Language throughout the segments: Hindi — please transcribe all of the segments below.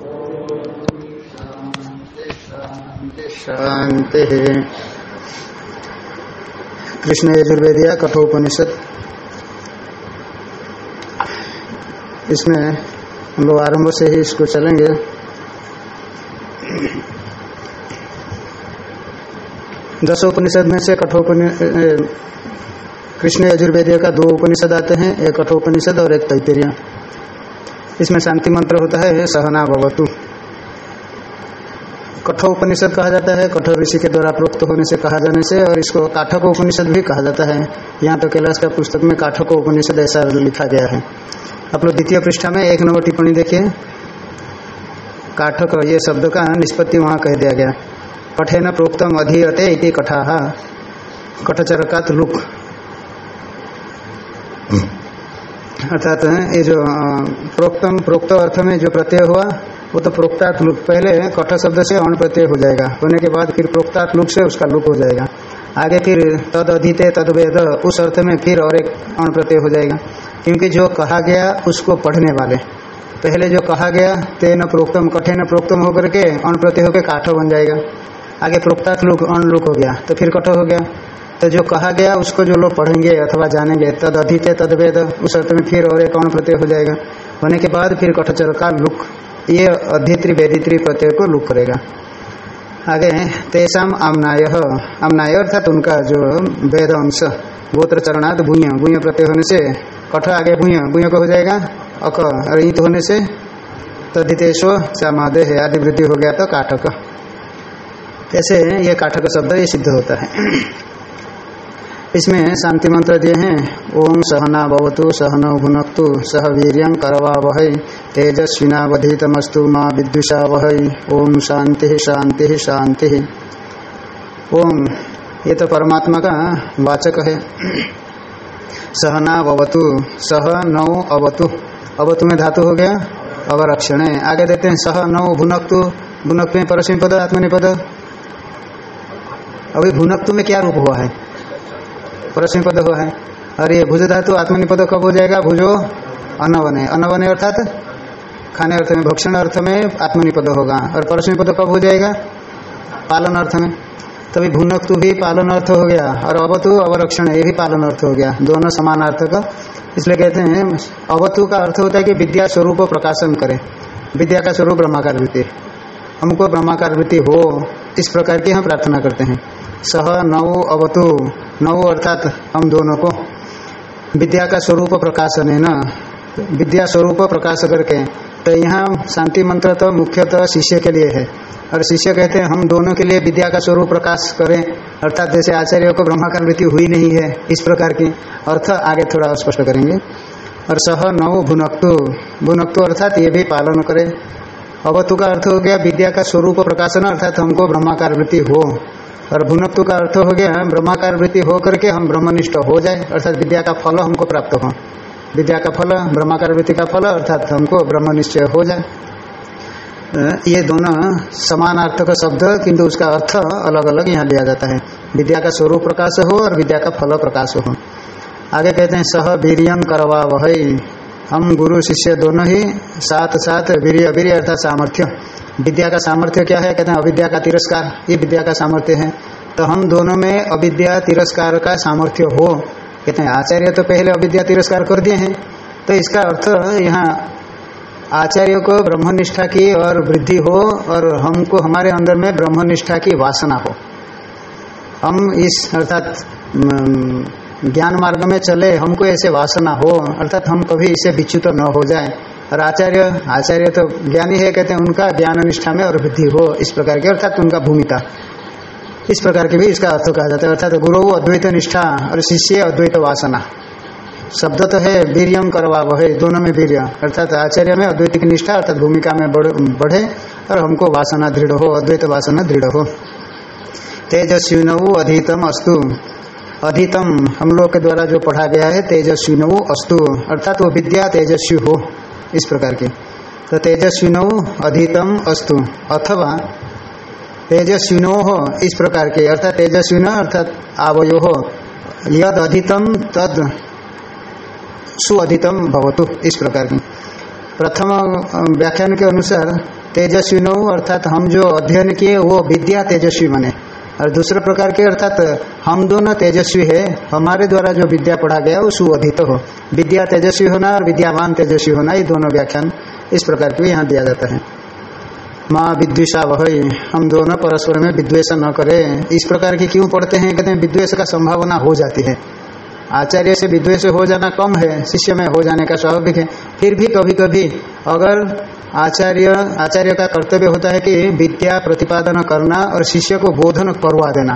शांति। कृष्ण यजुर्वेदिया कठोपनिषद, इसमें हम लोग आरंभ से ही इसको चलेंगे। दशोपनिषद में से कृष्ण यजुर्वेदिया का दो उपनिषद आते हैं, एक कठोपनिषद और एक तैत्तिरीय। इसमें शांति मंत्र होता है सहना भवतु। कठोपनिषद कहा जाता है कठोर ऋषि के द्वारा प्रोक्त होने से, कहा जाने से, और इसको काठक उपनिषद भी कहा जाता है। यहाँ तो कैलाश का पुस्तक में काठक उपनिषद ऐसा लिखा गया है। आप लोग द्वितीय पृष्ठा में 1 नंबर टिप्पणी देखिए। काठक ये शब्द का निष्पत्ति वहाँ कह दिया गया। कठेन प्रोक्तम अधीयते इति कठाहा, कठचरकात लुक, अर्थात ये जो प्रोक्त अर्थ में जो प्रत्यय हुआ वो तो प्रोक्तात् लुक, पहले कठ शब्द से अण प्रत्यय हो जाएगा, होने के बाद फिर प्रोक्तात् लुक से उसका लुक हो जाएगा। आगे फिर तद अधीते तद वेद, उस अर्थ में फिर और एक अण प्रत्यय हो जाएगा, क्योंकि जो कहा गया उसको पढ़ने वाले, पहले जो कहा गया तेन प्रोक्तम, कठेन प्रोक्तम होकर के अण प्रत्यय होकर काठ बन जाएगा। आगे प्रोक्तात् लुक अण लुक हो गया तो फिर कठ हो गया। तो जो कहा गया उसको जो लोग पढ़ेंगे अथवा जानेंगे, तद अधीते तद वेद, उस अर्थ में फिर और एक अण प्रत्यय हो जाएगा। होने के बाद फिर कठचर का लुक, ये अधित्री वेदित्री प्रत्यय को लुक करेगा। आगे तेषाम आमनाय, आमनाय अर्थात उनका जो वेद अंश, गोत्र चरणात् भूय, भूय प्रत्यय होने से कठ, आगे भूय, भूय को हो जाएगा अक, और ईत होने से तदितेशो चामादेह आदि वृद्धि हो गया तो काठक। ऐसे ये काठक शब्द ये सिद्ध होता है। इसमें शांति मंत्र दिए हैं। ओम सहना भवतु सहनौ भुनक्तु सह वीर्यं करवावहै तेजस्विनावधीतमस्तु मा विद्विषावहै। ओम शांति शांति शांति। ओम ये तो परमात्मा का वाचक है। सहना भवतु, सह नौ अवतु, अवतु में धातु हो गया अवरक्षण। आगे देते हैं सह नौ भुनक्तु, भुनक्तु में परस्मै पद आत्मनिपद। अभी भुनक्तु में क्या रूप हुआ है? परस्मै पद हुआ है। और ये भुज धातु आत्मनिपद कब हो जाएगा? भुजो अनवने, अनवने अर्थात खाने अर्थ में, भक्षण अर्थ में आत्मनिपद होगा। और परस्मै पद कब हो जाएगा? पालन अर्थ में। तभी भुनक्तु भी पालन अर्थ हो गया, और अवतु अवरक्षण ये भी पालन अर्थ हो गया, दोनों समान अर्थ का। इसलिए कहते हैं अवतु का अर्थ होता है कि विद्या स्वरूप प्रकाशन करे, विद्या का स्वरूप ब्रह्माकार वृत्ति, हमको ब्रह्माकार वृत्ति हो, इस प्रकार की हम प्रार्थना करते हैं। सह नौ अवतु, नौ अर्थात हम दोनों को, विद्या का स्वरूप प्रकाशन है ना, विद्या स्वरूप प्रकाश करके। तो यहाँ शांति मंत्र तो मुख्यतः शिष्य के लिए है, और शिष्य कहते हैं हम दोनों के लिए विद्या का स्वरूप प्रकाश करें, अर्थात जैसे आचार्यों को ब्रह्माकार वृत्ति हुई नहीं है, इस प्रकार की अर्थ आगे थोड़ा स्पष्ट करेंगे। और सह नौ भुनक्तु, भुनक्तु अर्थात ये भी पालन करे। अवतु का अर्थ हो गया विद्या का स्वरूप प्रकाशन, अर्थात हमको ब्रह्माकार वृत्ति हो। और भुनक्तु का अर्थ हो गया ब्रह्माकार वृत्ति हो करके हम ब्रह्मनिष्ठ हो जाए, अर्थात विद्या का फल हमको प्राप्त हो, विद्या का फल ब्रह्माकार वृत्ति का फल, अर्थात हमको ब्रह्मनिश्चय हो जाए। ये दोनों समानार्थक शब्द, किंतु उसका अर्थ अलग अलग यहाँ लिया जाता है। विद्या का स्वरूप प्रकाश हो और विद्या का फल प्रकाश हो। आगे कहते हैं सह वीर्यं करवावहै, हम गुरु शिष्य दोनों ही साथ साथ वीर्य, वीर्य अर्थात सामर्थ्य, विद्या का सामर्थ्य क्या है? कहते हैं अविद्या का तिरस्कार, ये विद्या का सामर्थ्य है। तो हम दोनों में अविद्या तिरस्कार का सामर्थ्य हो। कहते हैं आचार्य तो पहले अविद्या तिरस्कार कर दिए हैं, तो इसका अर्थ यहाँ आचार्यों को ब्रह्मनिष्ठा की और वृद्धि हो, और हमको हमारे अंदर में ब्रह्मनिष्ठा की वासना हो। हम इस अर्थात ज्ञान मार्ग में चले, हमको ऐसे वासना हो, अर्थात हम कभी इससे विच्युत न हो जाए। और आचार्य तो ज्ञानी है, कहते हैं उनका ज्ञान निष्ठा में और वृद्धि हो, इस प्रकार की, अर्थात उनका भूमिका, इस प्रकार की भी इसका अर्थ कहा जाता है। अर्थात गुरु अद्वैत निष्ठा और शिष्य अद्वैत वासना। शब्द तो है वीर्यं करवावहै, दोनों में वीर्य, अर्थात आचार्य में अद्वैतिक निष्ठा अर्थात भूमिका में बढ़े, और हमको वासना दृढ़ हो, अद्वैत वासना दृढ़ हो। तेजस्विनौ अधीतम अस्तु, अधीतम हम लोग के द्वारा जो पढ़ा गया है, तेजस्विनौ अस्तु अर्थात वो विद्या तेजस्वी हो, इस प्रकार की। तो तेजस्विनौ अधीतम अस्तु, अथवा तेजस्विनो हो, इस प्रकार के, अर्थात तेजस्विनो अर्थात आवयो हो, यद अधीतम तद सुअधितम भवतु, इस प्रकार की। प्रथम व्याख्यान के अनुसार तेजस्विनो अर्थात हम जो अध्ययन किए वो विद्या तेजस्वी बने, और दूसरे प्रकार के अर्थात हम दोनों तेजस्वी है, हमारे द्वारा जो विद्या पढ़ा गया वो सुअधित हो। विद्या तेजस्वी होना और विद्यावान तेजस्वी होना, ये दोनों व्याख्यान इस प्रकार के यहाँ दिया जाता है। माँ विद्वेषा वही, हम दोनों परस्पर में विद्वेष न करें। इस प्रकार की क्यों पढ़ते हैं? कहते हैं विद्वेष का संभावना हो जाती है। आचार्य से विद्वेष हो जाना कम है, शिष्य में हो जाने का स्वाभाविक है। फिर भी कभी कभी अगर आचार्य का कर्तव्य होता है कि विद्या प्रतिपादन करना और शिष्य को बोधन करवा देना।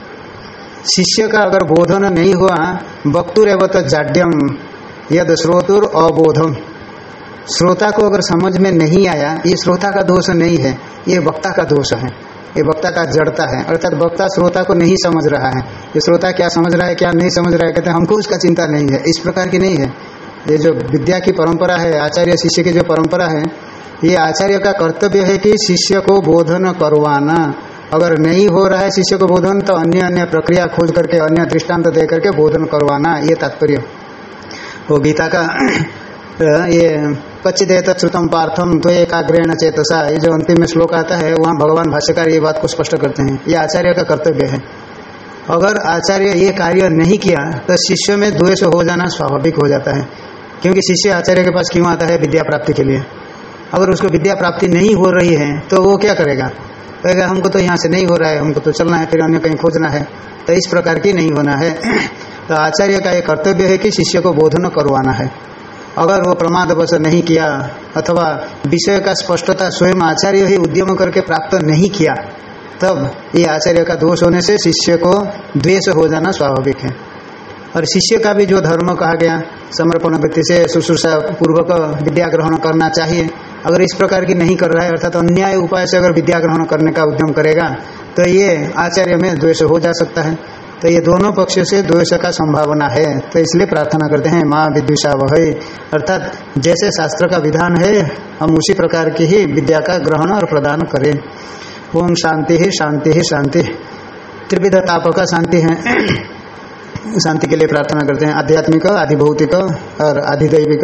शिष्य का अगर बोधन नहीं हुआ, वक्तुरेव जाड्यम यद श्रोतुर अबोधम, श्रोता को अगर समझ में नहीं आया, ये श्रोता का दोष नहीं है, ये वक्ता का दोष है, ये वक्ता का जड़ता है। अर्थात वक्ता श्रोता को नहीं समझ रहा है, ये श्रोता क्या समझ रहा है क्या नहीं समझ रहा है, कहते हैं हमको उसका चिंता नहीं है। इस प्रकार की नहीं है। ये जो विद्या की परंपरा है, आचार्य शिष्य की जो परंपरा है, ये आचार्य का कर्तव्य है कि शिष्य को बोधन करवाना। अगर नहीं हो रहा है शिष्य को बोधन, तो अन्य अन्य प्रक्रिया खोज करके, अन्य दृष्टांत दे करके बोधन करवाना, ये तात्पर्य। वो गीता का ये कच्चिदेत श्रुतम पार्थम तो एकाग्रेण चेतसा, ये जो अंतिम में श्लोक आता है, वहाँ भगवान भाष्यकार ये बात को स्पष्ट करते हैं, ये आचार्य का कर्तव्य है। अगर आचार्य ये कार्य नहीं किया तो शिष्य में द्वेष हो जाना स्वाभाविक हो जाता है। क्योंकि शिष्य आचार्य के पास क्यों आता है? विद्या प्राप्ति के लिए। अगर उसको विद्या प्राप्ति नहीं हो रही है तो वो क्या करेगा? कहेगा हमको तो यहाँ से नहीं हो रहा है, हमको तो चलना है, फिर अन्य कहीं खोजना है। तो इस प्रकार की नहीं होना है। तो आचार्य का ये कर्तव्य है कि शिष्य को बोधन करवाना है। अगर वो प्रमादवश नहीं किया अथवा विषय का स्पष्टता स्वयं आचार्य ही उद्यम करके प्राप्त नहीं किया, तब ये आचार्य का दोष होने से शिष्य को द्वेष हो जाना स्वाभाविक है। और शिष्य का भी जो धर्म कहा गया, समर्पण वृत्ति से शुश्रूषा पूर्वक विद्या ग्रहण करना चाहिए, अगर इस प्रकार की नहीं कर रहा है, अर्थात अन्याय उपाय से अगर विद्या ग्रहण करने का उद्यम करेगा, तो ये आचार्य में द्वेष हो जा सकता है। तो ये दोनों पक्ष से द्वेष का संभावना है। तो इसलिए प्रार्थना करते हैं माँ विद्वेषा वही, अर्थात जैसे शास्त्र का विधान है हम उसी प्रकार की ही विद्या का ग्रहण और प्रदान करें। ओम शांति ही शांति ही शांति, त्रिविध ताप का शांति है। शांति के लिए प्रार्थना करते हैं, आध्यात्मिक, आधिभौतिक और आधिदैविक,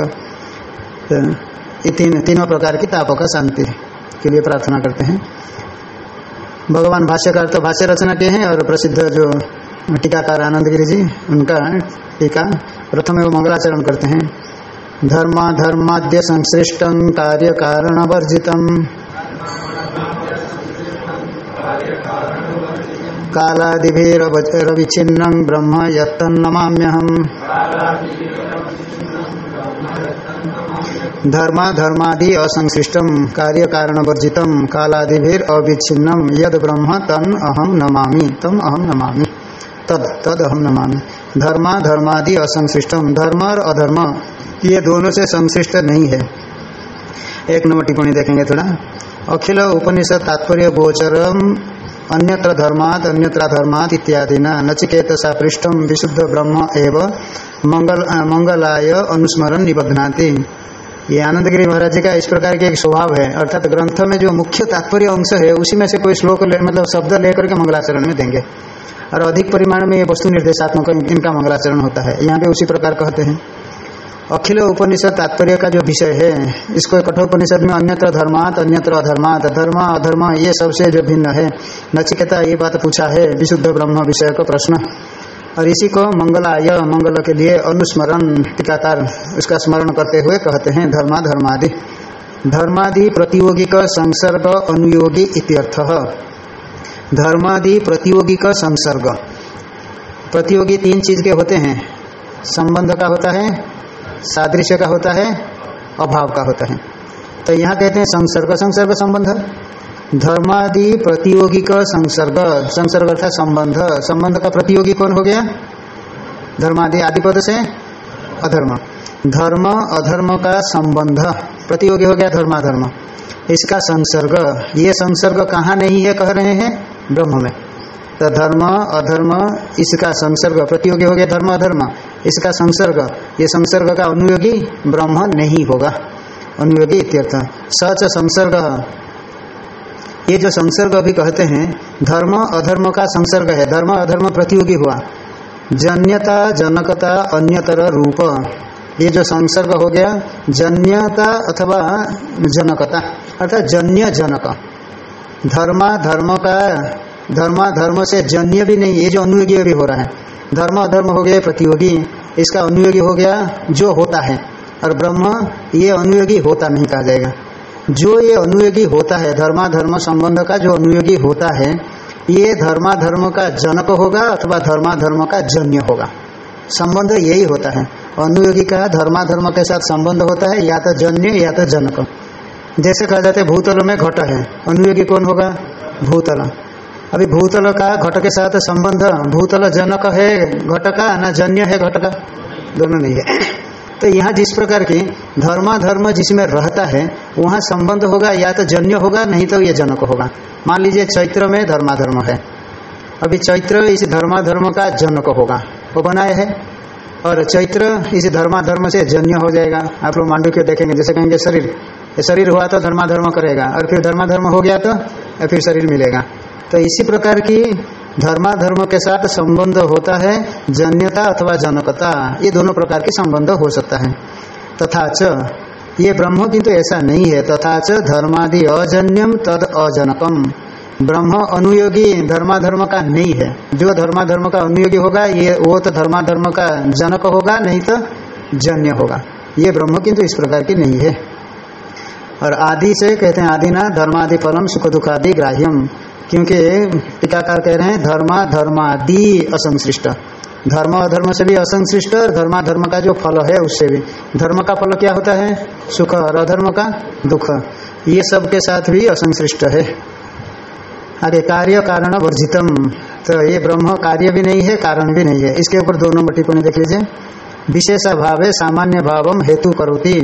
ये तीनों प्रकार की तापों का शांति के लिए प्रार्थना करते हैं। भगवान भाष्यकार तो भाष्य रचना के हैं, और प्रसिद्ध जो टीकाकार आनंद गिरी जी, उनका टीका प्रथम एवं मंगलाचरण करते हैं। धर्म धर्माद्य संश्लिष्टं कार्य कारण वर्जितम् कालादिभिरविच्छिन्नं ब्रह्म यत्तन्नमाम्यहम्। धर्म धर्मादि असंश्लिष्टं कार्य कारण वर्जितम् कालादिभिरविच्छिन्नं यद ब्रह्म तन् अहं नमामि, तम अहम नमामि, तद अहम नमामि। धर्म धर्मादि असंश्लिष्टम, धर्म और अधर्म ये दोनों से संश्लिष्ट नहीं है। एक नंबर टिप्पणी देखेंगे थोड़ा। अखिल उपनिषद तात्पर्य गोचरम अन्यत्र धर्मात् इत्यादि न नचिकेतसा पृष्ठम विशुद्ध ब्रह्म एव मंगलाय अनुस्मरण निबध्नाति। ये आनंद गिरी महाराज जी का इस प्रकार के एक स्वभाव है, अर्थात ग्रंथ में जो मुख्य तात्पर्य अंश है उसी में से कोई श्लोक मतलब शब्द लेकर के मंगलाचरण में देंगे, और अधिक परिमाण में ये वस्तु निर्देशात्मक इनका मंगलाचरण होता है। यहाँ पे उसी प्रकार कहते हैं। अखिल उपनिषद तात्पर्य का जो विषय है, इसको कठोपनिषद में अन्यत्र धर्मात् अन्यत्र अधर्मात्, धर्म अधर्म ये सबसे जो भिन्न है। नचिकेता ये बात पूछा है विशुद्ध ब्रह्म विषय का प्रश्न, और इसी को मंगलाय, मंगल के लिए अनुस्मरण, टीकाकार उसका स्मरण करते हुए कहते हैं धर्मा धर्मादि। धर्मादि प्रतियोगिक संसर्ग अनुयोगी इत्यर्थः। धर्मादि प्रतियोगी का संसर्ग, प्रतियोगी तीन चीज के होते हैं, संबंध का होता है, सादृश्य का होता है, अभाव का होता है। तो यहाँ कहते हैं संसर्ग, संसर्ग संबंध। धर्मादि प्रतियोगी का संसर्ग, संसर्ग अर्थात संबंध, संबंध का प्रतियोगी कौन हो गया? धर्मादि आदिपद से अधर्म, धर्म अधर्म का संबंध प्रतियोगी हो गया धर्माधर्म, इसका संसर्ग। ये संसर्ग कहाँ नहीं है कह रहे हैं? ब्रह्म में। तो धर्म अधर्म इसका संसर्ग प्रतियोगी हो गया धर्म अधर्म, इसका संसर्ग, ये संसर्ग का अनुयोगी ब्रह्म नहीं होगा, अनुयोगी इत्यर्थ। सच संसर्ग, ये जो संसर्ग अभी कहते हैं धर्म अधर्म का संसर्ग है, धर्म अधर्म प्रतियोगी हुआ, जन्यता जनकता अन्यतर रूप, ये जो संसर्ग हो गया जन्यता अथवा जनकता, अर्थात जन्य जनक। धर्म से जन्य भी नहीं, ये जो अनुयोगी भी हो रहा है, धर्म अधर्म हो गया प्रतियोगी, इसका अनुयोगी हो गया जो होता है, और ब्रह्म ये अनुयोगी होता नहीं कहा जाएगा। जो ये अनुयोगी होता है, धर्माधर्म संबंध का जो अनुयोगी होता है, ये धर्माधर्म का जनक होगा अथवा धर्माधर्म का जन्य होगा। संबंध यही होता है, अनुयोगी का धर्माधर्म के साथ संबंध होता है, या तो जन्य या तो जनक। जैसे कहा जाता है भूतल में घट है, अनुयोगी कौन होगा? भूतल। अभी भूतल का घट के साथ संबंध, भूतल जनक है घट का ना जन्य है घट का? दोनों नहीं है। तो यहाँ जिस प्रकार की धर्माधर्म जिसमें रहता है वहाँ संबंध होगा, या तो जन्य होगा नहीं तो ये जनक होगा। मान लीजिए चैत्र में धर्माधर्म है, अभी चैत्र इस धर्माधर्म का जनक होगा, वो बनाए है, और चैत्र इस धर्माधर्म से जन्य हो जाएगा। आप लोग मांडुक्य देखेंगे, जैसे कहेंगे शरीर, ये शरीर हुआ तो धर्माधर्म करेगा, और फिर धर्माधर्म हो गया तो फिर शरीर मिलेगा। तो इसी प्रकार की धर्माधर्म के साथ संबंध होता है, जन्यता अथवा जनकता, ये दोनों प्रकार के संबंध हो सकता है। तथा च ये ब्रह्म किंतु ऐसा नहीं है। तथा च धर्मादि अजन्यम तद अजनकम, ब्रह्म अनुयोगी धर्माधर्म का नहीं है। जो धर्माधर्म का अनुयोगी होगा ये वो तो धर्माधर्म का जनक होगा, नहीं तो जन्य होगा। ये ब्रह्म किंतु इस प्रकार की नहीं है। और आदि से कहते हैं आदि ना धर्मादि फलम सुख दुखादि ग्राह्यम, क्योंकि टीकाकार कह रहे हैं धर्मादि असंश्लिष्ट, धर्म अधर्म से भी असंश्लिष्ट, और धर्माधर्म का जो फल है उससे भी। धर्म का फल क्या होता है? सुख, और अधर्म का दुख, ये सब के साथ भी असंश्लिष्ट है। आगे कार्य कारण वर्जितम, तो ये ब्रह्म कार्य भी नहीं है कारण भी नहीं है। इसके ऊपर 2 नंबर टिप्पणी देख लीजिए। विशेष अभाव सामान्य भावम हेतु करोति,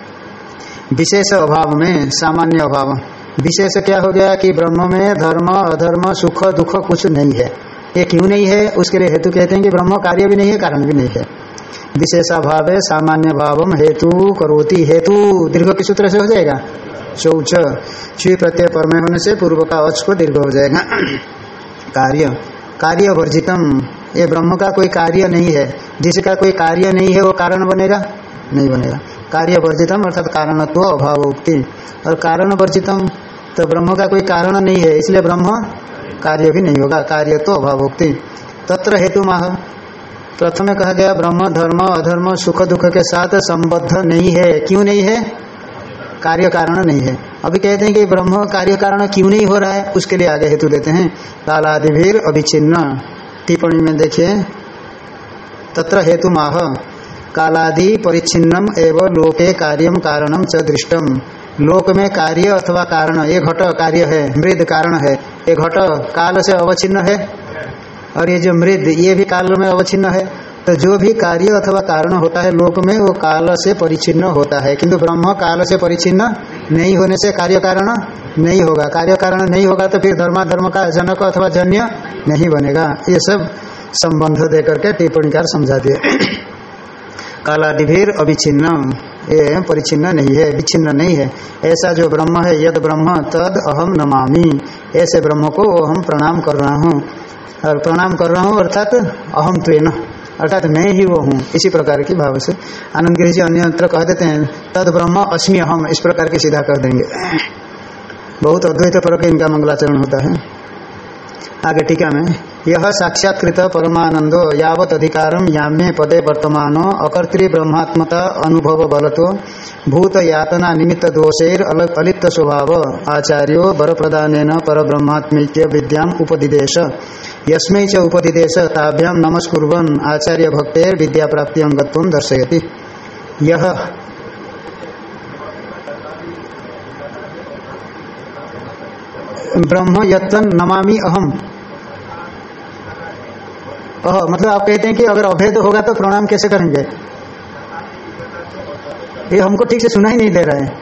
विशेष अभाव में सामान्य अभाव। विशेष क्या हो गया कि ब्रह्म में धर्म अधर्म सुख दुख कुछ नहीं है। ये क्यों नहीं है? उसके लिए हेतु कहते हैं कि ब्रह्म कार्य भी नहीं है कारण भी नहीं है। विशेषाभाव सामान्य भावम हेतु करोति, हेतु दीर्घ के सूत्र से हो जाएगा शौच, ची प्रत्यय परमे होने से पूर्व का अच को दीर्घ हो जाएगा। कार्य वर्जितम, ये ब्रह्म का कोई कार्य नहीं है। जिसका कोई कार्य नहीं है वो कारण बनेगा? नहीं बनेगा। कार्य वर्जितम अर्थात कारणत्व अभाव उक्ति, और कारण वर्जितम तो ब्रह्म का कोई कारण नहीं है, इसलिए ब्रह्म कार्य भी नहीं होगा, कार्य तो अभावोक्ति। तत्र हेतु माह, प्रथम कहा गया ब्रह्म धर्म अधर्म सुख दुख के साथ संबद्ध नहीं है। क्यों नहीं है? कार्य कारण नहीं है। अभी कहते हैं कि ब्रह्म कार्य कारण क्यों नहीं हो रहा है, उसके लिए आगे हेतु देते हैं कालादिभीर अभिचिन्न। टिप्पणी में देखिए, तत्र हेतु माह कालादि परिच्छिन्नम एवं लोके कार्यम कारणम च दृष्टम, लोक में कार्य अथवा कारण, ये घट कार्य है, मृद कारण है। ये घट काल से अवच्छिन्न है, और ये जो मृद ये भी काल में अवच्छिन्न है। तो जो भी कार्य अथवा कारण होता है लोक में वो काल से परिच्छिन्न होता है, किंतु ब्रह्म काल से परिच्छिन्न नहीं होने से कार्य कारण नहीं होगा। कार्य कारण नहीं होगा तो फिर धर्माधर्म का जनक अथवा जन्य नहीं बनेगा। ये सब संबंध देकर के टिप्पणीकार समझा दिए। कालादिभीर अभिचिन्न, ये परिचिन्न नहीं है, विच्छिन्न नहीं है। ऐसा जो ब्रह्म है, यद ब्रह्म तद अहम नमामि, ऐसे ब्रह्म को हम प्रणाम कर रहा हूँ। और प्रणाम कर रहा हूँ अर्थात अहम त्वेन, अर्थात मैं ही वो हूँ, इसी प्रकार की भाव से। आनंद गिरी जी अन्यत्र कह देते हैं तद ब्रह्म अस्मि अहम, इस प्रकार की सीधा कर देंगे। बहुत अद्वैत पर के इनका मंगलाचरण होता है। आगे टीका में यह साक्षात्कृत परमानंदो यावत अधिकारम याम्ये पदे वर्तमानो अकर्तृ ब्रह्मात्मता अनुभव बलतो भूत यातना निमित्त दोषेर अलिप्त स्वभाव आचार्यो वर प्रदानेन पर ब्रह्मात्मिक्य विद्याम उपदिदेश यस्मै च उपदिदेश ताभ्याम नमस्कुर्वन् आचार्य भक्तेर विद्या प्राप्ति अंगत्वं दर्शयति। यह ब्रह्म यत्तन नमामि अहम, मतलब आप कहते हैं कि अगर अभेद होगा तो प्रणाम कैसे करेंगे? ये हमको ठीक से सुना ही नहीं दे रहा है।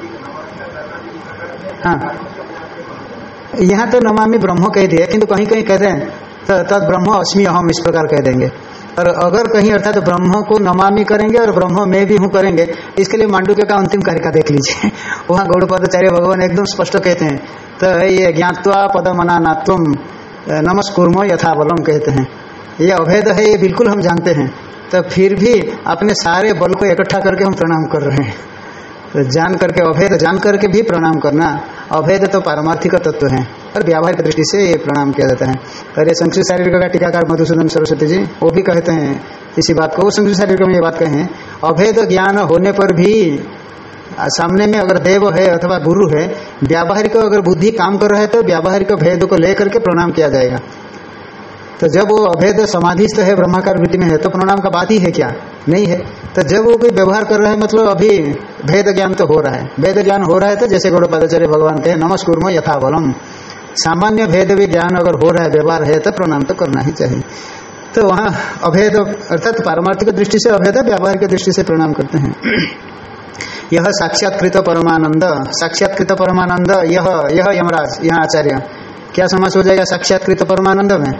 हाँ, यहाँ तो नमामि ब्रह्म कह दिया, किंतु कहीं कहीं कहते हैं तद ब्रह्म अस्मि अहम, इस प्रकार कह देंगे। और अगर कहीं अर्थात तो ब्रह्म को नमामि करेंगे और ब्रह्म मैं भी हूँ करेंगे, इसके लिए मांडुक्य का अंतिम कारिका देख लीजिए। वहाँ गौड़पादाचार्य भगवान एकदम स्पष्ट कहते हैं, तो ये ज्ञात्वा पदमनानात्वम नमस्कुर्मो यथाबलम कहते हैं। ये अभेद है, ये बिल्कुल हम जानते हैं, तो फिर भी अपने सारे बल को इकट्ठा करके हम प्रणाम कर रहे हैं। तो जान करके अभेद जान करके भी प्रणाम करना, अभेद तो पारमार्थिक तत्व है और व्यावहारिक दृष्टि से ये प्रणाम किया जाता है। और ये संस्कृत शारीरिक का टीकाकार मधुसूदन सरस्वती जी वो भी कहते हैं इसी बात को, वो संस्कृत शारीरिक में ये बात कहे हैं, अभेद ज्ञान होने पर भी सामने में अगर देव है अथवा गुरु है, व्यावहारिक अगर बुद्धि काम कर रहा है तो व्यावहारिक भेद को लेकर के प्रणाम किया जाएगा। तो जब वो अभेद समाधिस्थ है, ब्रह्माकार वृत्ति में है, तो प्रणाम का बात ही है क्या? नहीं है। तो जब वो कोई व्यवहार कर रहा है मतलब अभी भेद ज्ञान तो हो रहा है, भेद ज्ञान हो रहा है तो जैसे गौड़पादाचार्य भगवान के नमस्कुर्म यथाबलम, सामान्य भेद भी ज्ञान अगर हो रहा है, व्यवहार है तो प्रणाम तो करना ही चाहिए। तो वहाँ अभेद अर्थात पारमार्थिक दृष्टि से अभेद, व्यावहारिक दृष्टि से प्रणाम करते हैं। यह साक्षात्कृत परमानंद, साक्षात्कृत परमानंद, यह यमराज, यहाँ आचार्य क्या समास हो जाएगा साक्षात्कृत परमानंद में?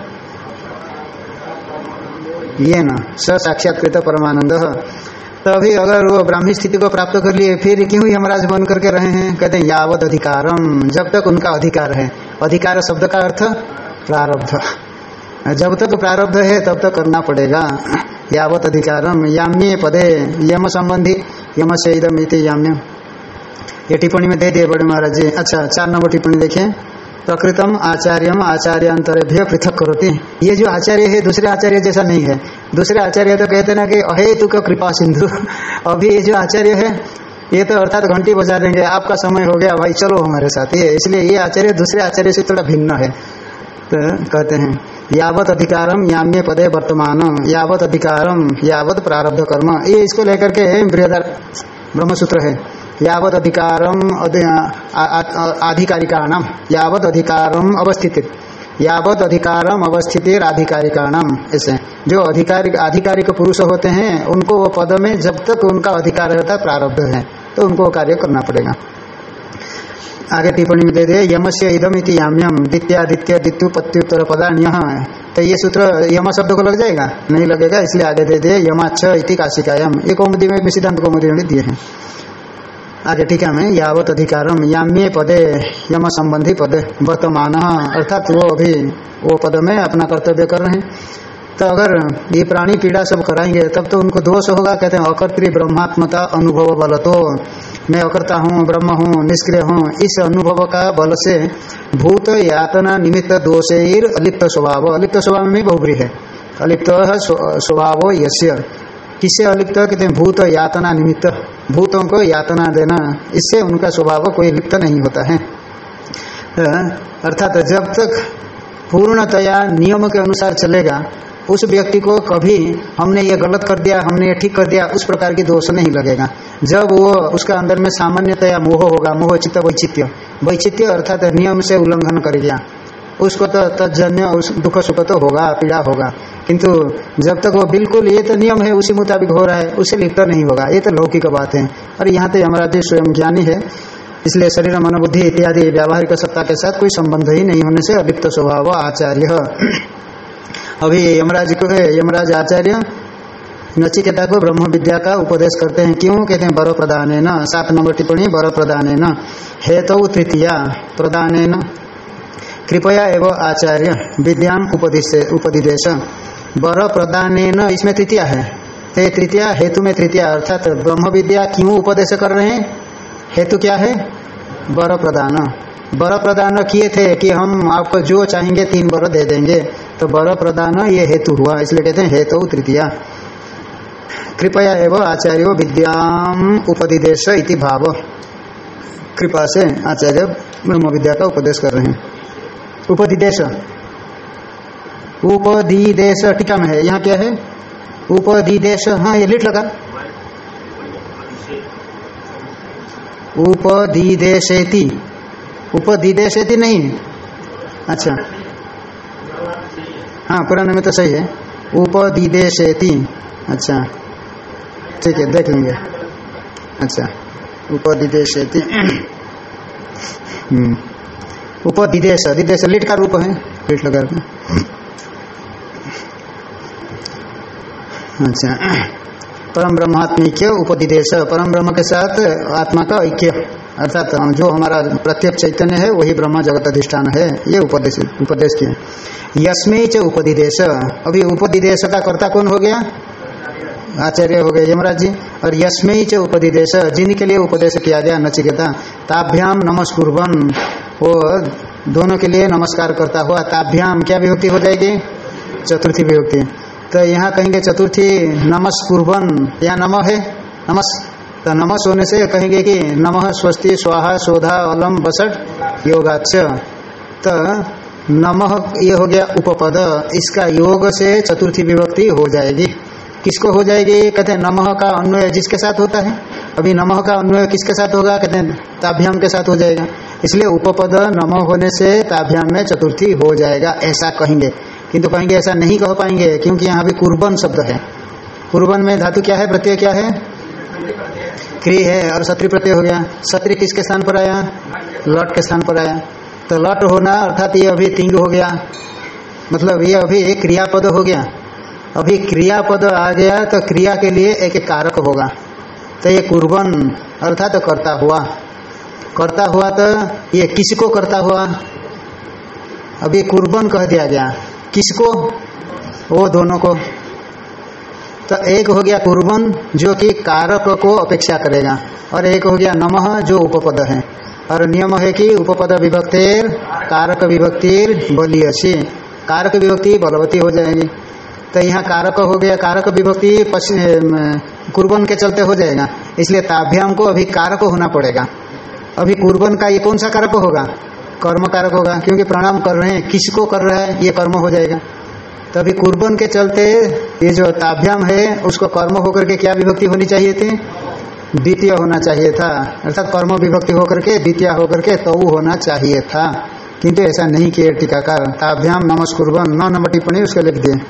ये ना स साक्षात्कृत परमानंद। तो अभी अगर वो ब्राह्मी स्थिति को प्राप्त कर लिए फिर क्यों यमराज बन करके रहे हैं? कहते हैं यावत अधिकारम, जब तक उनका अधिकार है। अधिकार शब्द का अर्थ प्रारब्ध, जब तक प्रारब्ध है तब तक करना पड़ेगा। यावत अधिकारम याम्ये पदे, यम संबंधी, यम से इदम इति याम्य, ये टिप्पणी में दे दिए बड़े महाराज जी। अच्छा 4 नंबर टिप्पणी देखिए, प्रकृतम आचार्यम आचार्यांतरेभ्य पृथक करोति। ये जो आचार्य है दूसरे आचार्य जैसा नहीं है। दूसरे आचार्य तो कहते ना कि अहेतुक कृपा सिंधु, अभी ये जो आचार्य है ये तो अर्थात घंटी बजा देंगे, आपका समय हो गया भाई चलो हमारे साथ, ये इसलिए ये आचार्य दूसरे आचार्य से थोड़ा भिन्न है। तो कहते हैं यावत अधिकारम याम्य पदे वर्तमान, यावत अधिकारम यावत प्रारब्ध कर्म, ये इसको लेकर के बृहदार ब्रह्मसूत्र है। यावत अधिकारम आधिकारिकाणाम, यावत अधिकारम अवस्थितित, यावत अधिकारम अवस्थितिर आधिकारिकाणाम, ऐसे जो आधिकारिक पुरुष होते हैं उनको वो पद में जब तक उनका अधिकार रहता है, प्रारब्ध है, तो उनको कार्य करना पड़ेगा। आगे टिप्पणी में दे दे यमस्य इदम इति याम्यम द्वितीयादित्य द्वित्युपत्त्युत्तर पदान्यः। तो ये सूत्र यम शब्द को लग जाएगा? नहीं लगेगा, इसलिए आगे दे दे यमाच्छ इति काशिकायाम। ये कौमुदी में सिद्धांत कौमुदी में दिए हैं। आगे टीका में यावत अधिकारम याम्ये पदे, यम संबंधी पदे वर्तमान, अर्थात वो अभी वो पद में अपना कर्तव्य कर रहे हैं। तो अगर ये प्राणी पीड़ा सब कराएंगे तब तो उनको दोष होगा। कहते हैं अकर्तृ ब्रह्मात्मता अनुभव बल, तो मैं अकर्ता हूँ, ब्रह्म हूँ, निष्क्रिय हूँ, इस अनुभव का बल से भूत यातना निमित्त दोषेर अलिप्त स्वभाव, अलिप्त स्वभाव में बहुब्री है, अलिप्त स्वभाव यस्य, किससे अलिप्त? कहते हैं भूत यातना निमित्त, भूतों को यातना देना, इससे उनका स्वभाव कोई लिप्त नहीं होता है। अर्थात जब तक पूर्णतया नियम के अनुसार चलेगा उस व्यक्ति को कभी हमने ये गलत कर दिया, हमने ये ठीक कर दिया, उस प्रकार की दोष नहीं लगेगा। जब वो उसका अंदर में सामान्यतया मोह होगा, मोह चित्त वैचित्य, वैचित्य अर्थात नियम से उल्लंघन कर गया, उसको तो तजन्य दुख सुख तो होगा, पीड़ा होगा। किंतु जब तक वो बिल्कुल ये तो नियम है उसी मुताबिक हो रहा है, उससे लिप्त नहीं होगा, ये तो लौकिक बात है। और यहाँ तो यमराज स्वयं ज्ञानी है, इसलिए शरीर मनोबुद्धि इत्यादि व्यावहारिक सत्ता के साथ कोई संबंध ही नहीं होने से अलिप्त स्वभाव आचार्य। अभी यमराज आचार्य नचिकेता को ब्रह्म विद्या का उपदेश करते हैं। क्यों? कहते हैं वर प्रदानेन, 7 नंबर टिप्पणी, वर प्रदानेन हेतु तृतीया प्रदानेन कृपया एवं आचार्य विद्याम उपदिदेश। वर प्रदानेन इसमें तृतीया है, तो तृतीया हेतु में तृतीया, अर्थात ब्रह्म विद्या क्यों उपदेश कर रहे हैं? हेतु क्या है? वर प्रदान। वर प्रदान किए थे कि हम आपको जो चाहेंगे 3 वर दे देंगे, तो वर प्रदान ये हेतु हुआ, इसलिए कहते हैं हेतु तृतीया। कृपया एवं आचार्यो विद्याम उपदिदेश इति भाव, कृपा से आचार्य ब्रह्म विद्या का उपदेश कर रहे हैं। उपदिदेश, उपदिदेश टीका में है, यहाँ क्या है? उपदिदेश, हाँ ये लिट लगा, उपदिदेशेति, उपदिदेशेति नहीं, अच्छा हाँ पुराने में तो सही है, उपदिदेशेति, अच्छा ठीक है देख लेंगे। अच्छा उपदिदेशेति, उपदिदेश, दिदेश लिट का रूप है, लिट लगा के। अच्छा परम ब्रह्मात्मिक्य उपदिदेश, परम ब्रह्म के साथ आत्मा का ऐक्य, अर्थात जो हमारा प्रत्यक्ष चैतन्य है वही ब्रह्म जगत अधिष्ठान है, ये उपदेश किया। यस्मै च उपदिदेश, अभी उपदिदेश का कर्ता कौन हो गया? आचार्य हो गए यमराज जी, और यस्मै च उपदिदेश, जिनके लिए उपदेश किया गया नचिकेता, ताभ्याम नमस्कुर्वन्, वो दोनों के लिए नमस्कार करता हुआ, ताभ्याम क्या विभक्ति हो जाएगी? चतुर्थी विभक्ति। तो यहाँ कहेंगे चतुर्थी नमस्कुर्वन्, यहाँ नमः है, नमस्, तो नमस होने से कहेंगे कि नमः स्वस्ति स्वाहा शोधा अलम बसट योगाच्च, तो नमः ये हो गया उपपद, इसका योग से चतुर्थी विभक्ति हो जाएगी। किसको हो जाएगी? कहते हैं नमः का अन्वय जिसके साथ होता है। अभी नमः का अन्वय किसके साथ होगा? कहते हैं ताभ्याम के साथ हो जाएगा, इसलिए उपपद नमः होने से ताभ्याम में चतुर्थी हो जाएगा, ऐसा कहेंगे। किंतु कहेंगे ऐसा नहीं कह पाएंगे, क्योंकि यहाँ भी कुर्बन शब्द है। कुर्बन में धातु क्या है? प्रत्यय क्या है? क्री है, और सत्री प्रत्यय हो गया। सत्री किसके स्थान पर आया? लट के स्थान पर आया। तो लट होना अर्थात ये अभी तिंग हो गया, मतलब ये अभी एक क्रियापद हो गया। अभी क्रियापद आ गया तो क्रिया के लिए एक कारक होगा, तो ये कुर्बन अर्थात तो करता हुआ। करता हुआ तो ये किसको करता हुआ? अभी कुर्बन कह दिया गया, किसको? वो दोनों को। तो एक हो गया कुर्बन जो कि कारक को अपेक्षा करेगा, और एक हो गया नमः जो उपपद है। और नियम है कि उपपद विभक्तिर कारक विभक्तिर बलियसी, कारक विभक्ति बलवती हो जाएगी। तो यहाँ कारक हो गया, कारक विभक्ति कुर्बन के चलते हो जाएगा, इसलिए ताभ्याम को अभी कारक होना पड़ेगा। अभी कुर्बन का ये कौन सा कारक होगा? कर्म कारक होगा, क्योंकि प्रणाम कर रहे हैं, किसको कर रहा है? ये कर्म हो जाएगा। तभी कुर्बन के चलते ये जो ताभ्याम है उसको कर्म होकर के क्या विभक्ति होनी चाहिए थी? द्वितीय होना चाहिए था, अर्थात कर्म विभक्ति होकर के द्वितीय होकर के तो होना चाहिए था, किंतु ऐसा नहीं किए टीकाकार। ताभ्याम नमस्कुर्वन्, 9 नंबर टिप्पणी उसको लिख दिए।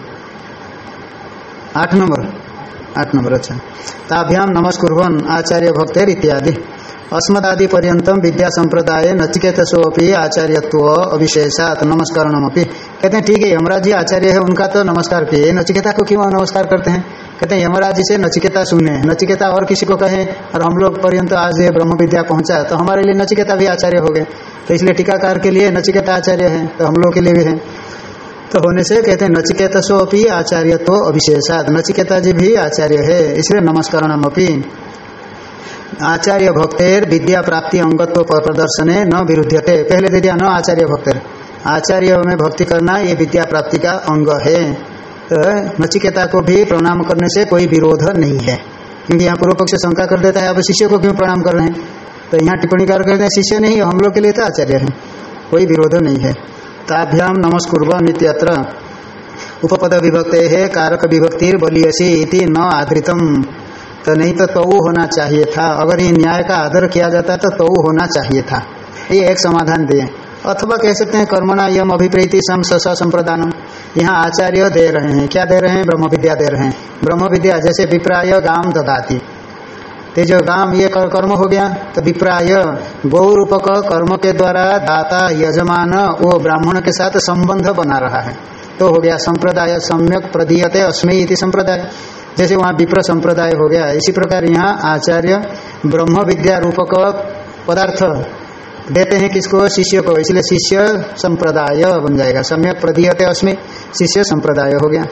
8 नंबर अच्छा। ताभ्याम नमस्कुर्वन् आचार्य भक्तेर इत्यादि अस्मदादि पर्यंतम विद्या संप्रदाय नचिकेतसोपि आचार्यत्व अविशेषात नमस्कारणमपि। कहते हैं ठीक है, यमराज जी आचार्य है, उनका तो नमस्कार किए, नचिकेता को क्यों नमस्कार करते हैं? कहते हैं यमराज जी से नचिकेता सुने, नचिकेता और किसी को कहे, और हम लोग पर्यंत आज ये ब्रह्म विद्या पहुंचा, तो हमारे लिए नचिकेता भी आचार्य हो गए। तो इसलिए टीकाकार के लिए नचिकेता आचार्य है, तो हम लोग के लिए भी है। तो होने से कहते हैं नचिकेतसोपि आचार्यत्व अविशेषात, नचिकेता जी भी आचार्य है, इसलिए नमस्कारणमपि। आचार्य भक्तेर विद्या प्राप्ति अंगत्व प्रदर्शने न विरुद्धते, पहले दे दिया न आचार्य भक्तेर, आचार्य में भक्ति करना ये विद्या प्राप्ति का अंग है। तो नचिकेता को भी प्रणाम करने से कोई विरोध नहीं है, क्योंकि यहाँ पूर्व पक्ष शंका कर देता है, अब शिष्य को क्यों प्रणाम कर रहे हैं? तो यहाँ टिप्पणीकार कहते हैं शिष्य नहीं, हम लोग के लिए तो आचार्य है, कोई विरोध नहीं है। ताभ्याम नमस्कुर्वन् इत्यत्र उपपद विभक्ते है कारक विभक्तिर बलियसी इति न आधृतम, तो नहीं तो होना चाहिए था। अगर ये न्याय का आदर किया जाता तो होना चाहिए था, ये एक समाधान दिए। अथवा कह सकते हैं कर्मणा यम अभिप्रीति सम ससा संप्रदानम, यहाँ आचार्य दे रहे हैं, क्या दे रहे हैं? ब्रह्म विद्या दे रहे हैं। ब्रह्म विद्या जैसे विप्राय गाम ददाति, तो जो गाम ये कर्म हो गया, तो विप्राय गौरूपक कर्म के द्वारा दाता यजमान वो ब्राह्मण के साथ संबंध बना रहा है, तो हो गया संप्रदाय सम्यक प्रदीयते अस्मै इति संप्रदाय। जैसे वहाँ विप्र संप्रदाय हो गया, इसी प्रकार यहाँ आचार्य ब्रह्म विद्या रूपक पदार्थ देते हैं किसको? शिष्य को, इसलिए शिष्य संप्रदाय बन जाएगा। सम्यक प्रदीयते अस्मै, शिष्य संप्रदाय हो गया।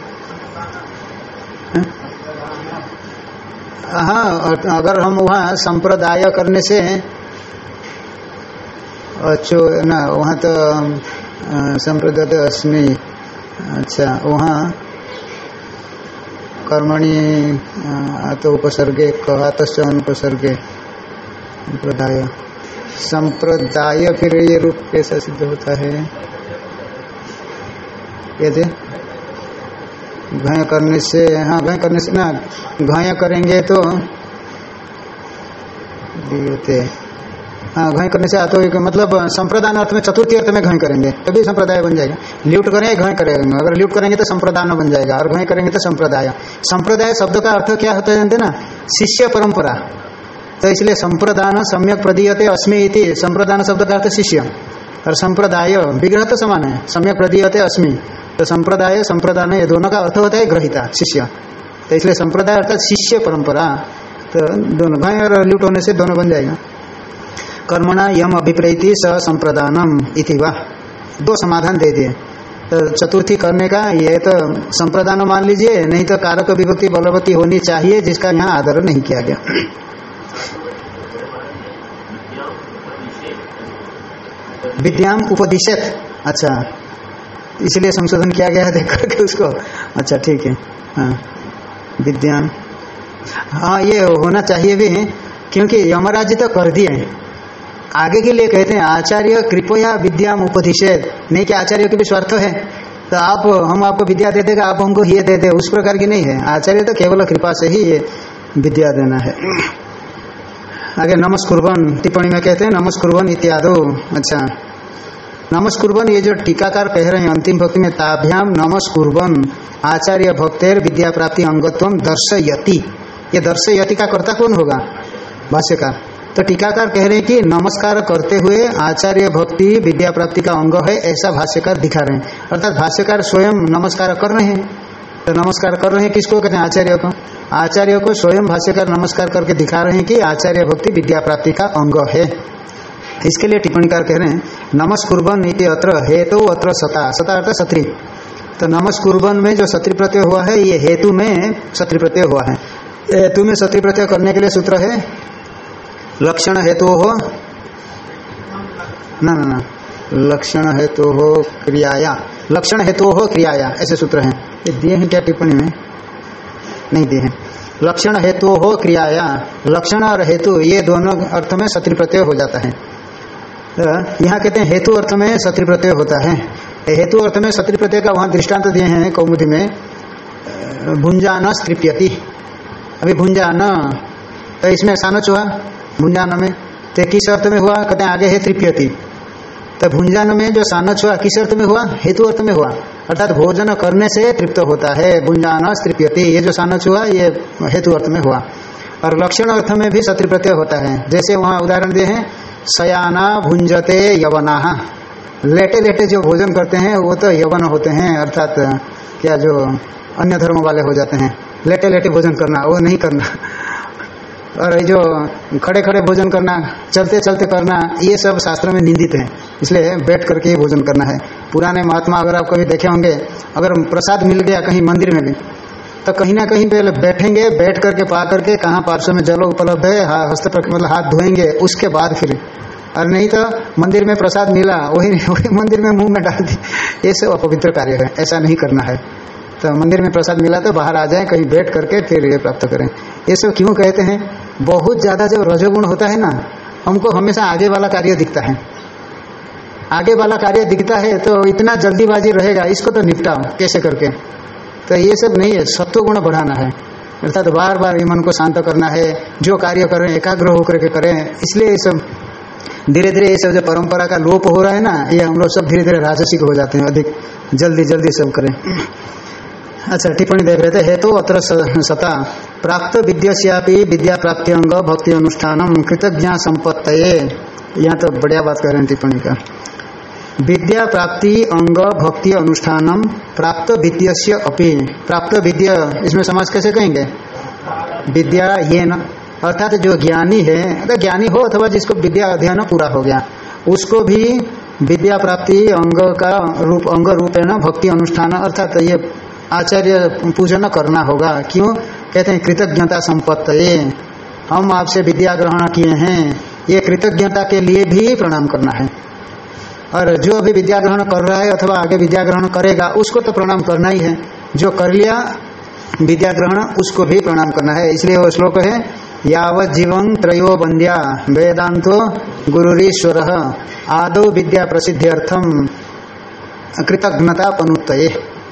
हाँ, अगर हम वहाँ संप्रदाय करने से अच्छो ना, वहाँ तो संप्रदाय अस्मै, अच्छा वहाँ कर्मणि तो उपसर्गे कहतश्च अनुपसर्गे संप्रदाय, संप्रदाय फिर ये रूप कैसा सिद्ध होता है? कैसे? घय करने से, हाँ घय करने से ना, घय करेंगे तो दियोते, हाँ घय करने से तो मतलब संप्रदान अर्थ में चतुर्थी अर्थ में घय करेंगे तभी संप्रदाय बन जाएगा। ल्यूट करेंगे घय करेंगे, अगर ल्यूट करेंगे तो संप्रदान बन जाएगा, और घय करेंगे तो संप्रदाय। संप्रदाय शब्द का अर्थ क्या होता है जानते ना? शिष्य परंपरा। तो इसलिए संप्रदान सम्यक प्रदीयते अस्मि इति, संप्रदान शब्द का अर्थ शिष्य, और संप्रदाय विग्रह तो समान है, सम्यक प्रदीयते अस्मि। तो संप्रदाय संप्रदान ये दोनों का अर्थ होता है ग्रहिता शिष्य, तो इसलिए संप्रदाय अर्थात शिष्य परंपरा। तो दोनों घय और ल्यूट होने से दोनों बन जाएगा। कर्मणा यम अभिप्रेति स संप्रदानम इति वा, दो समाधान दे दिए। तो चतुर्थी करने का ये तो संप्रदान मान लीजिए, नहीं तो कारक विभक्ति बलवती होनी चाहिए, जिसका यहाँ आदर नहीं किया गया। विद्याम उपदिशत, अच्छा इसलिए संशोधन किया गया है देख करके उसको। अच्छा ठीक है, हाँ विद्याम, हाँ ये होना चाहिए भी, क्योंकि यमराज तो कर दिए, आगे के लिए कहते हैं आचार्य कृपया विद्याम उपदिशेत, नहीं कि आचार्य के भी स्वार्थ है, तो आप हम आपको विद्या दे देगा, आप हमको ये दे दे, उस प्रकार की नहीं है। आचार्य तो केवल कृपा से ही ये विद्या देना है। आगे नमस्कुर्बन, टिप्पणी में कहते हैं नमस्कुर्बन इत्यादो। अच्छा नमस्कुर्बन, ये जो टीकाकार कह रहे हैं अंतिम भक्ति में, ताभ्याम नमस्कुर्बन आचार्य भक्तेर विद्या प्राप्ति अंगत्वम दर्शयति, ये दर्शयति का कर्ता कौन होगा? भाष्यकार। तो टीकाकार कह रहे हैं कि नमस्कार करते हुए आचार्य भक्ति विद्या प्राप्ति का अंग है, ऐसा भाष्यकार दिखा रहे हैं। अर्थात भाष्यकार स्वयं नमस्कार कर रहे हैं, तो नमस्कार कर रहे हैं किसको कहते हैं? आचार्य को। आचार्य को स्वयं भाष्यकार नमस्कार करके दिखा रहे हैं कि आचार्य भक्ति विद्या प्राप्ति का अंग है। इसके लिए टिप्पणीकार कह रहे हैं नमस्कुर्बन इति अत्र हेतु अत्र सता, सता अर्थात सत्री, तो नमस्कुर्बन में जो सत्री प्रत्यय हुआ है, ये हेतु में सत्री प्रत्यय हुआ है। हेतु में सत्री प्रत्यय करने के लिए सूत्र है लक्षण हेतु हो ना लक्षण हेतु हो क्रियाया, लक्षण हेतु हो क्रियाया, ऐसे सूत्र हैं। ये दिए हैं क्या टिप्पणी में? नहीं दिए हैं। लक्षण हेतु हो क्रियाया, लक्षण और हेतु ये दोनों अर्थ में सत्री प्रत्यय हो जाता है। यहाँ कहते हैं हेतु अर्थ में सत्री प्रत्यय होता है। हेतु अर्थ में सत्री प्रत्यय का वहाँ दृष्टांत दिए हैं कौमुदी में, भुंजान स्त्रिप्यति। अभी भुंजान, तो इसमें सानच हुआ भुंजान में, तो किस अर्थ में हुआ? कहते हैं आगे है तृप्यति। तो भुंजान में जो सानच हुआ किस अर्थ में हुआ? हेतु अर्थ में हुआ, अर्थात भोजन करने से तृप्त होता है। भुंजान तृप्यति, ये जो सानच हुआ ये हेतु अर्थ में हुआ। और लक्षण अर्थ में भी सत्री प्रत्यय होता है। जैसे वहाँ उदाहरण दिए हैं शयाना भुंजते यवना, लेटे लेटे जो भोजन करते हैं वो तो यवन होते हैं, अर्थात क्या जो अन्य धर्म वाले हो जाते हैं। लेटे लेटे भोजन करना वो नहीं करना, और जो खड़े खड़े भोजन करना, चलते चलते करना, ये सब शास्त्र में निंदित है। इसलिए बैठ करके ही भोजन करना है। पुराने महात्मा अगर आप कभी देखे होंगे, अगर प्रसाद मिल गया कहीं मंदिर में भी, तो कहीं ना कहीं पहले बैठेंगे, बैठ करके पा करके कहाँ पार्श्व में जल उपलब्ध है, हस्त मतलब हाथ धोएंगे, उसके बाद फिर, और नहीं तो मंदिर में प्रसाद मिला वही मंदिर में मुंह में डाल दी, ये सब अपवित्र कार्य है, ऐसा नहीं करना है। तो मंदिर में प्रसाद मिला तो बाहर आ जाए, कहीं बैठ करके फिर ये प्राप्त करें। ये सब क्यों कहते हैं? बहुत ज़्यादा जब रजोगुण होता है ना, हमको हमेशा आगे वाला कार्य दिखता है, आगे वाला कार्य दिखता है तो इतना जल्दीबाजी रहेगा, इसको तो निपटाओ कैसे करके। तो ये सब नहीं है, सत्व गुण बढ़ाना है, अर्थात बार बार ये मन को शांत करना है, जो कार्य करें एकाग्र होकर के करें। इसलिए ये सब धीरे धीरे ये सब जो परंपरा का लोप हो रहा है ना, ये हम लोग सब धीरे धीरे राजसिक हो जाते हैं, अधिक जल्दी जल्दी सब करें। अच्छा टिप्पणी देख रहे थे हेतु अत्र सता प्राप्त विद्यास्यापि विद्या प्राप्ति अंग भक्ति अनुष्ठानम कृतज्ञा संपत्तये। यहाँ तो बढ़िया बात कर रहे हैं टिप्पणी का। विद्या प्राप्ति अंग भक्ति अनुष्ठानम प्राप्त विद्यस्य अपि, प्राप्त विद्या इसमें समाज कैसे कहेंगे? विद्या ये न, अर्थात जो ज्ञानी है, अगर ज्ञानी हो अथवा जिसको विद्या अध्ययन पूरा हो गया, उसको भी विद्या प्राप्ति अंग का रूप, अंग रूपेण भक्ति अनुष्ठान, अर्थात ये आचार्य पूजन करना होगा। क्यों कहते हैं? कृतज्ञता संपत्तये, हम आपसे विद्या ग्रहण किए हैं, ये कृतज्ञता के लिए भी प्रणाम करना है। और जो अभी विद्या ग्रहण कर रहा है अथवा आगे विद्या ग्रहण करेगा, उसको तो प्रणाम करना ही है। जो कर लिया विद्या ग्रहण, उसको भी प्रणाम करना है। इसलिए वो श्लोक है यावत् जीवं त्रयो बंध्या वेदांतो गुरुरीश्वर आदौ विद्या प्रसिद्ध्यर्थम कृतज्ञता पनुत्तये।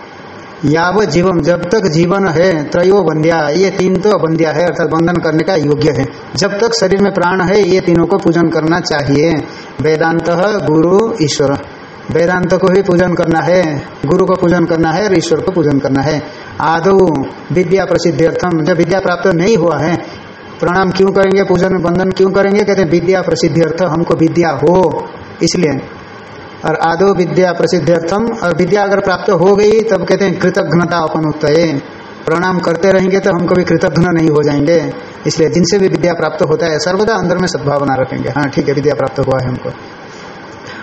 यावत् जीवम, जब तक जीवन है, त्रयो बंध्या, ये तीन तो बंध्या है, अर्थात बंधन करने का योग्य है। जब तक शरीर में प्राण है, ये तीनों को पूजन करना चाहिए। वेदांत गुरु ईश्वर, वेदांत को भी पूजन करना है, गुरु को पूजन करना है और ईश्वर को पूजन करना है। आदौ विद्या प्रसिद्ध्यर्थम, जब विद्या प्राप्त नहीं हुआ है, प्रणाम क्यों करेंगे, पूजन बंधन क्यों करेंगे? कहते हैं विद्या प्रसिद्ध्यर्थ, हमको विद्या हो इसलिए। और आदो विद्या प्रसिद्ध्यर्थम, और विद्या अगर प्राप्त हो गई तब कहते हैं कृतज्ञता अपनुत्तये, प्रणाम करते रहेंगे तो हम कभी कृतज्ञ नहीं हो जाएंगे। इसलिए जिनसे भी विद्या प्राप्त होता है सर्वदा अंदर में सद्भावना रखेंगे, हाँ ठीक है विद्या प्राप्त हुआ है हमको।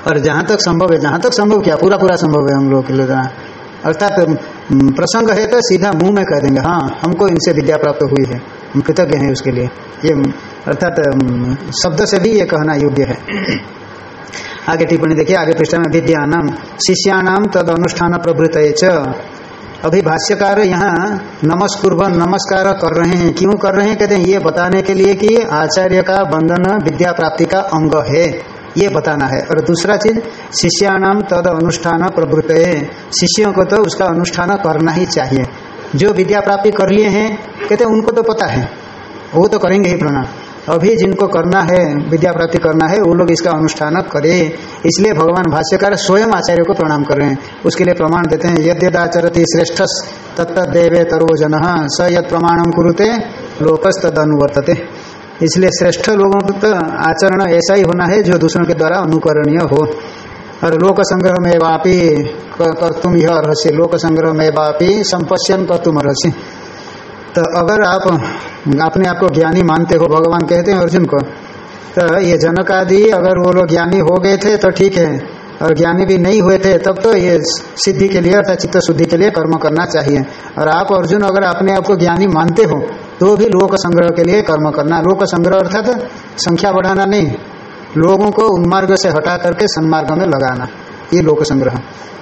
और जहाँ तक संभव है, जहाँ तक संभव क्या पूरा पूरा संभव है हम लोग के लिए, अर्थात प्रसंग है तो सीधा मुंह में कह देंगे हाँ हमको इनसे विद्या प्राप्त हुई है, हम कृतज्ञ हैं उसके लिए, ये अर्थात शब्द से भी ये कहना योग्य है। आगे टिप्पणी देखिए, आगे पृष्ठ में विद्यानाम शिष्यानाम तद अनुष्ठान प्रभृतये च। अभी भाष्यकार यहाँ नमस्कुर्वन नमस्कार कर रहे हैं, क्यों कर रहे हैं कहते हैं ये बताने के लिए कि आचार्य का बंधन विद्या प्राप्ति का अंग है, ये बताना है। और दूसरा चीज शिष्यानाम तद अनुष्ठान प्रवृत्तये, शिष्यों को तो उसका अनुष्ठान करना ही चाहिए। जो विद्या प्राप्ति कर लिए हैं कहते हैं उनको तो पता है, वो तो करेंगे ही प्रणाम। अभी जिनको करना है विद्या प्राप्ति करना है वो लोग इसका अनुष्ठान करें, इसलिए भगवान भाष्यकार स्वयं आचार्य को प्रणाम कर रहे हैं। उसके लिए प्रमाण देते हैं यद्यदाचरति श्रेष्ठस तत्तदेवे तरो जनः स यत् प्रमाणम कुरुते लोकस्तदनुवर्तते। इसलिए श्रेष्ठ लोगों का आचरण ऐसा ही होना है जो दूसरों के द्वारा अनुकरणीय हो। और लोक संग्रह में वापी कर्तुम यह अर्हसि, लोक संग्रह में वापी संपश्यन कर्तुम अर्हसि। तो अगर आप अपने आप को ज्ञानी मानते हो, भगवान कहते हैं अर्जुन को, तो ये जनक आदि अगर वो लोग ज्ञानी हो गए थे तो ठीक है, और ज्ञानी भी नहीं हुए थे तब तो ये सिद्धि के लिए अर्थात चित्त शुद्धि के लिए कर्म करना चाहिए। और आप अर्जुन अगर अपने आप को ज्ञानी मानते हो तो भी लोक संग्रह के लिए कर्म करना। लोक संग्रह अर्थात संख्या बढ़ाना नहीं, लोगों को उन्मार्ग से हटा करके सन्मार्ग में लगाना, ये लोक संग्रह।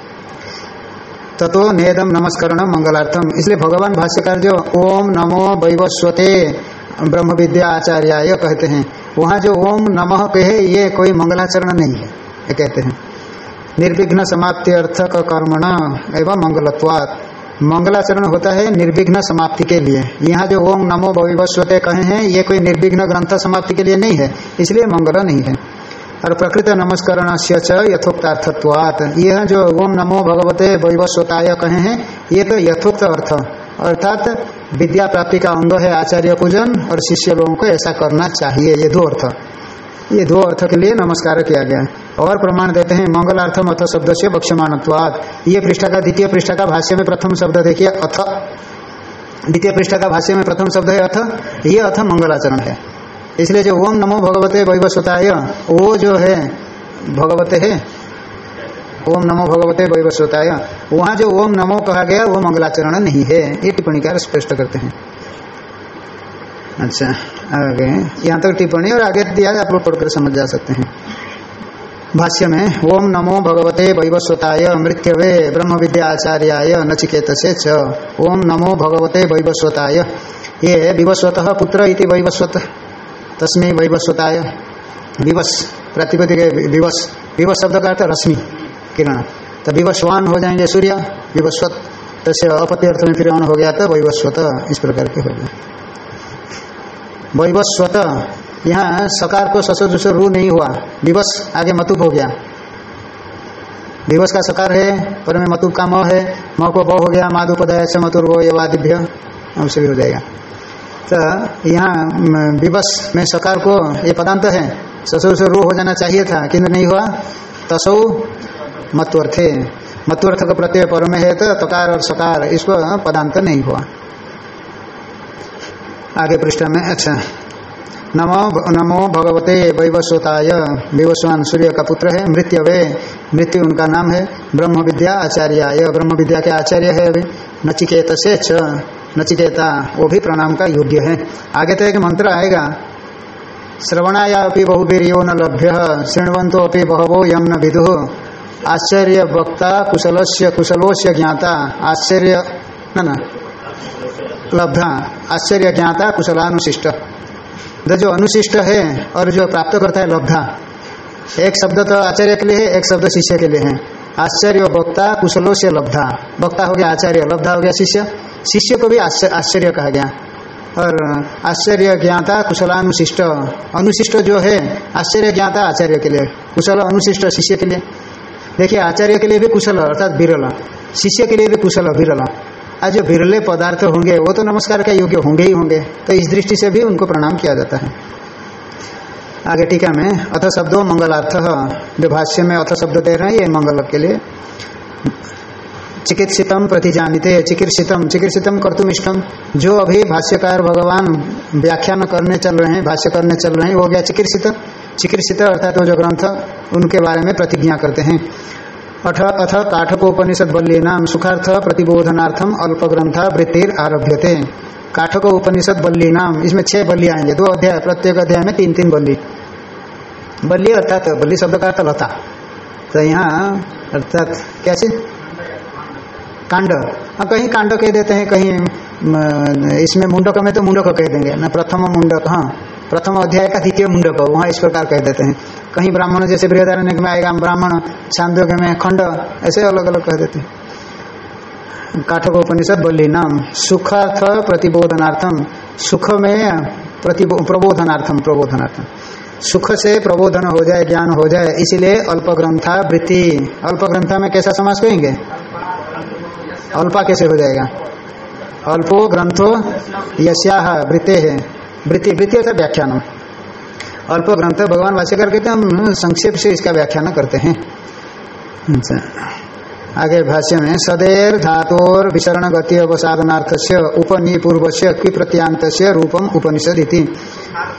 ततो नेदम नमस्करण मंगलार्थम। इसलिए भगवान भाष्यकार जो ओम नमो वैवस्वते ब्रह्म विद्या आचार्याय कहते हैं, वहाँ जो ओम नमः कहे ये कोई मंगलाचरण नहीं है, ये कहते हैं निर्विघ्न समाप्ति अर्थ का कर्मण एवं मंगलत्वात्। मंगलाचरण होता है निर्विघ्न समाप्ति के लिए। यहाँ जो ओम नमो वैवस्वते कहे हैं ये कोई निर्विघ्न ग्रंथ समाप्ति के लिए नहीं है, इसलिए मंगल नहीं है। और प्रकृत नमस्करण से यथोक्तार्थत्वात्, यह जो ओम नमो भगवते वैवस्वताय कहे हैं ये तो यथोक्त अर्थ अर्थात विद्या प्राप्ति का अंग है आचार्य पूजन, और शिष्य लोगों को ऐसा करना चाहिए। ये दो अर्थ, ये दो अर्थ के लिए नमस्कार किया गया। और प्रमाण देते हैं मंगलार्थम अथ शब्द से वक्ष्यमाणत्वात्। ये पृष्ठ का द्वितीय पृष्ठ का भाष्य में प्रथम शब्द देखिए अथ, द्वितीय पृष्ठ का भाष्य में प्रथम शब्द है अथ, ये अथ मंगलाचरण है। इसलिए जो ओम नमो भगवते वैवस्वताय वो जो है भगवते है, ओम नमो भगवते वैवस्वताय, वहाँ जो ओम नमो कहा गया वो मंगलाचरण नहीं है, ये टिप्पणीकार स्पष्ट करते हैं। अच्छा आगे यहाँ तक टिप्पणी, और आगे दिया आप लोग पढ़कर समझ जा सकते हैं। भाष्य में ओम नमो भगवते वैवस्वताय मृत्यवे ब्रह्म विद्याचार्याय नचिकेतसे च। ओम नमो भगवते वैवस्वताय, ये विवस्वतः पुत्र इति वैवस्वत, तस्मै वैवस्वताय। विवश प्रातिपदिक विवश, विवश शब्द का अर्थ रश्मि किरण, तो विवस्वान हो जाएंगे सूर्य, विवस्वत तस्य अपत्य अर्थ में फिर हो गया तो वैवस्वत, इस प्रकार के हो गया वैवस्वत। यहाँ सकार को ससुर रू नहीं हुआ, विवश आगे मतुब हो गया। विवश का सकार है पर में मतुब का म है, म को ब हो गया, मादुपदाय से मतुर्वो ये वादिभ्य हमसे भी हो जाएगा। तो यहाँ विवश में सकार को ये पदांत है, ससुर से रू हो जाना चाहिए था किंतु नहीं हुआ। तसौ मत्वर्थे, मत्वर्थ का प्रत्यय पर में है तो तकार और सकार इसको पदांत नहीं हुआ। आगे पृष्ठ में अच्छा नमो नमो भगवते वैवस्वताय, विवस्वान सूर्य का पुत्र है। मृत्यवे, मृत्यु उनका नाम है। ब्रह्म विद्या आचार्याय, ब्रह्म विद्या के आचार्य है अभी। नचिकेत से च, नचिकेता वो भी प्रणाम का योग्य है। आगे तो एक मंत्र आएगा, श्रवणाया अपि बहुवीर्यो न लभ्य शृण्वन्तो अपि बहवो यम न विदुः आश्चर्य वक्ता कुशलस्य कुशलोस्य ज्ञाता आश्चर्य न लब्धा आश्चर्य ज्ञाता कुशलानुशिष्ट। जो अनुशिष्ट है और जो प्राप्त करता है लब्धा, एक शब्द तो आचार्य के लिए है, एक शब्द शिष्य के लिए है। आश्चर्य वक्ता कुशलों से लब्धा, वक्ता हो गया आचार्य, लब्धा हो गया शिष्य। शिष्य को भी आश्चर्य कहा गया। और आश्चर्य ज्ञाता कुशलानुशिष्ट, अनुशिष्ट जो है आश्चर्य ज्ञाता आचार्य के लिए, कुशल अनुशिष्ट शिष्य के लिए। देखिए आचार्य के लिए भी कुशल अर्थात विरल, शिष्य के लिए भी कुशल विरल। आज जो विरले पदार्थ होंगे वो तो नमस्कार का योग्य होंगे ही होंगे, तो इस दृष्टि से भी उनको प्रणाम किया जाता है। आगे टीका में अथ शब्दों मंगलार्थ, जो भाष्य में अथ शब्द दे रहे हैं ये मंगल के लिए। चिकित्सितम प्रतिजानिते, चिकित्सितम, चिकित्सितम कर्तुम इष्टम, जो अभी भाष्यकार भगवान व्याख्यान करने चल रहे हैं, भाष्य करने चल रहे हैं, वो हो गया चिकित्सित। चिकीर्षित अर्थात वो जो ग्रंथ उनके बारे में प्रतिज्ञा करते हैं। अथ काठकोपनिषद बल्लीनाम सुखार्थ प्रतिबोधनार्थम अल्प ग्रंथा वृत्तिर आरभ्यते। काठको उपनिषद बल्लीनाम, इसमें 6 बल्ली आएंगे, 2 अध्याय, प्रत्येक अध्याय में 3-3 बल्ली। बल्ली अर्थात बल्ली शब्द का अर्थ लता, तो यहाँ अर्थात क्या चीज, कांड, कहीं कांड कह देते हैं, कहीं इसमें मुंडक में तो मुंडक कह देंगे ना, प्रथम मुंडक, हाँ प्रथम अध्याय का 2य मुंडक, वहाँ इस प्रकार कह देते हैं। कहीं ब्राह्मण जैसे बृहदारण्यक में आएगा ब्राह्मण, छांदोग्य में खंड, ऐसे अलग अलग कह देते हैं। काठकोपनिषद बल्ली नाम सुखार्थ प्रतिबोधनार्थम, सुख में प्रबोधनार्थम, सुख से प्रबोधन हो जाए, ज्ञान हो जाए, इसीलिए अल्प ग्रंथा वृत्ति। अल्प ग्रंथा में कैसा समास कहेंगे, अल्पा कैसे हो जाएगा, अल्पो ग्रंथो यस्याह वृत्ते है, वृत्ति अर्थात व्याख्यान। अल्प ग्रंथ भगवान भाष्यकार कहते हैं हम संक्षेप से इसका व्याख्यान करते हैं। आगे भाष्य में सदैर धातोर विसरण गति अवसाधनार्थ से उपनिपूर्व से क्वि प्रत्यांत से रूपम उपनिषद इति।